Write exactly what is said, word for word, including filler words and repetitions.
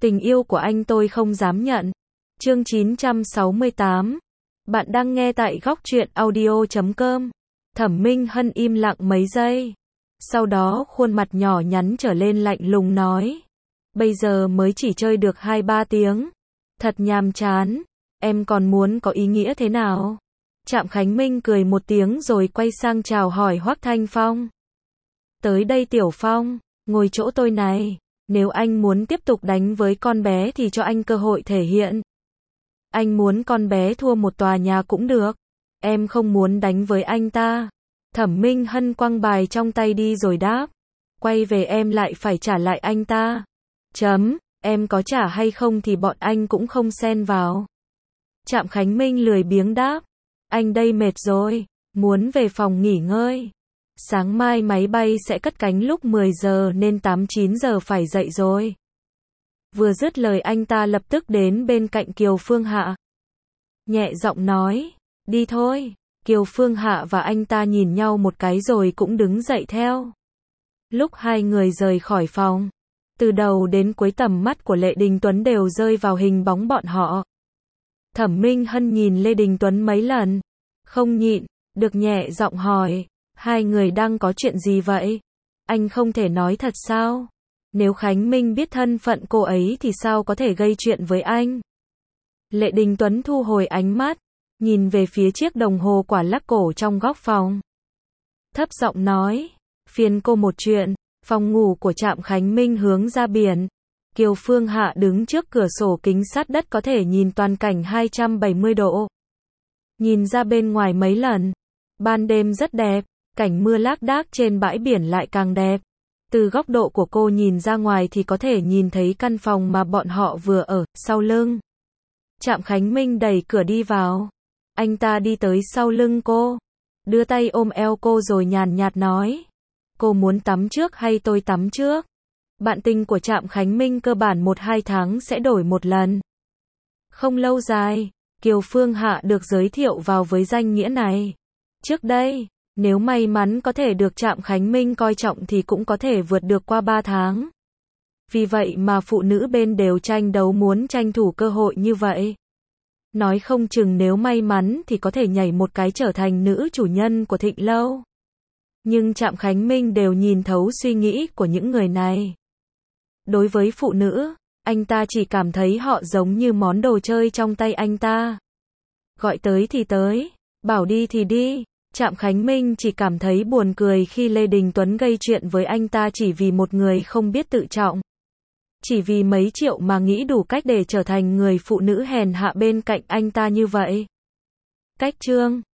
Tình yêu của anh tôi không dám nhận. Chương chín trăm sáu mươi tám. Bạn đang nghe tại góc truyện audio chấm com. Thẩm Minh Hân im lặng mấy giây. Sau đó khuôn mặt nhỏ nhắn trở lên lạnh lùng nói. Bây giờ mới chỉ chơi được hai ba tiếng. Thật nhàm chán. Em còn muốn có ý nghĩa thế nào? Trạm Khánh Minh cười một tiếng rồi quay sang chào hỏi Hoắc Thanh Phong. Tới đây Tiểu Phong, ngồi chỗ tôi này. Nếu anh muốn tiếp tục đánh với con bé thì cho anh cơ hội thể hiện. Anh muốn con bé thua một tòa nhà cũng được. Em không muốn đánh với anh ta. Thẩm Minh Hân quăng bài trong tay đi rồi đáp. Quay về em lại phải trả lại anh ta. Chấm, em có trả hay không thì bọn anh cũng không xen vào. Trạm Khánh Minh lười biếng đáp. Anh đây mệt rồi, muốn về phòng nghỉ ngơi. Sáng mai máy bay sẽ cất cánh lúc mười giờ nên tám chín giờ phải dậy rồi. Vừa dứt lời anh ta lập tức đến bên cạnh Kiều Phương Hạ. Nhẹ giọng nói, đi thôi. Kiều Phương Hạ và anh ta nhìn nhau một cái rồi cũng đứng dậy theo. Lúc hai người rời khỏi phòng, từ đầu đến cuối tầm mắt của Lệ Đình Tuấn đều rơi vào hình bóng bọn họ. Thẩm Minh Hân nhìn Lê Đình Tuấn mấy lần, không nhịn, được nhẹ giọng hỏi, hai người đang có chuyện gì vậy? Anh không thể nói thật sao? Nếu Khánh Minh biết thân phận cô ấy thì sao có thể gây chuyện với anh? Lệ Đình Tuấn thu hồi ánh mắt, nhìn về phía chiếc đồng hồ quả lắc cổ trong góc phòng. Thấp giọng nói, phiền cô một chuyện, phòng ngủ của Trạm Khánh Minh hướng ra biển. Kiều Phương Hạ đứng trước cửa sổ kính sát đất có thể nhìn toàn cảnh hai trăm bảy mươi độ. Nhìn ra bên ngoài mấy lần. Ban đêm rất đẹp, cảnh mưa lác đác trên bãi biển lại càng đẹp. Từ góc độ của cô nhìn ra ngoài thì có thể nhìn thấy căn phòng mà bọn họ vừa ở, sau lưng. Trạm Khánh Minh đẩy cửa đi vào. Anh ta đi tới sau lưng cô, đưa tay ôm eo cô rồi nhàn nhạt nói. Cô muốn tắm trước hay tôi tắm trước? Bạn tình của Trạm Khánh Minh cơ bản một hai tháng sẽ đổi một lần. Không lâu dài, Kiều Phương Hạ được giới thiệu vào với danh nghĩa này. Trước đây, nếu may mắn có thể được Trạm Khánh Minh coi trọng thì cũng có thể vượt được qua ba tháng. Vì vậy mà phụ nữ bên đều tranh đấu muốn tranh thủ cơ hội như vậy. Nói không chừng nếu may mắn thì có thể nhảy một cái trở thành nữ chủ nhân của Thịnh Lâu. Nhưng Trạm Khánh Minh đều nhìn thấu suy nghĩ của những người này. Đối với phụ nữ, anh ta chỉ cảm thấy họ giống như món đồ chơi trong tay anh ta. Gọi tới thì tới, bảo đi thì đi. Trạm Khánh Minh chỉ cảm thấy buồn cười khi Lê Đình Tuấn gây chuyện với anh ta chỉ vì một người không biết tự trọng. Chỉ vì mấy triệu mà nghĩ đủ cách để trở thành người phụ nữ hèn hạ bên cạnh anh ta như vậy. Cách chương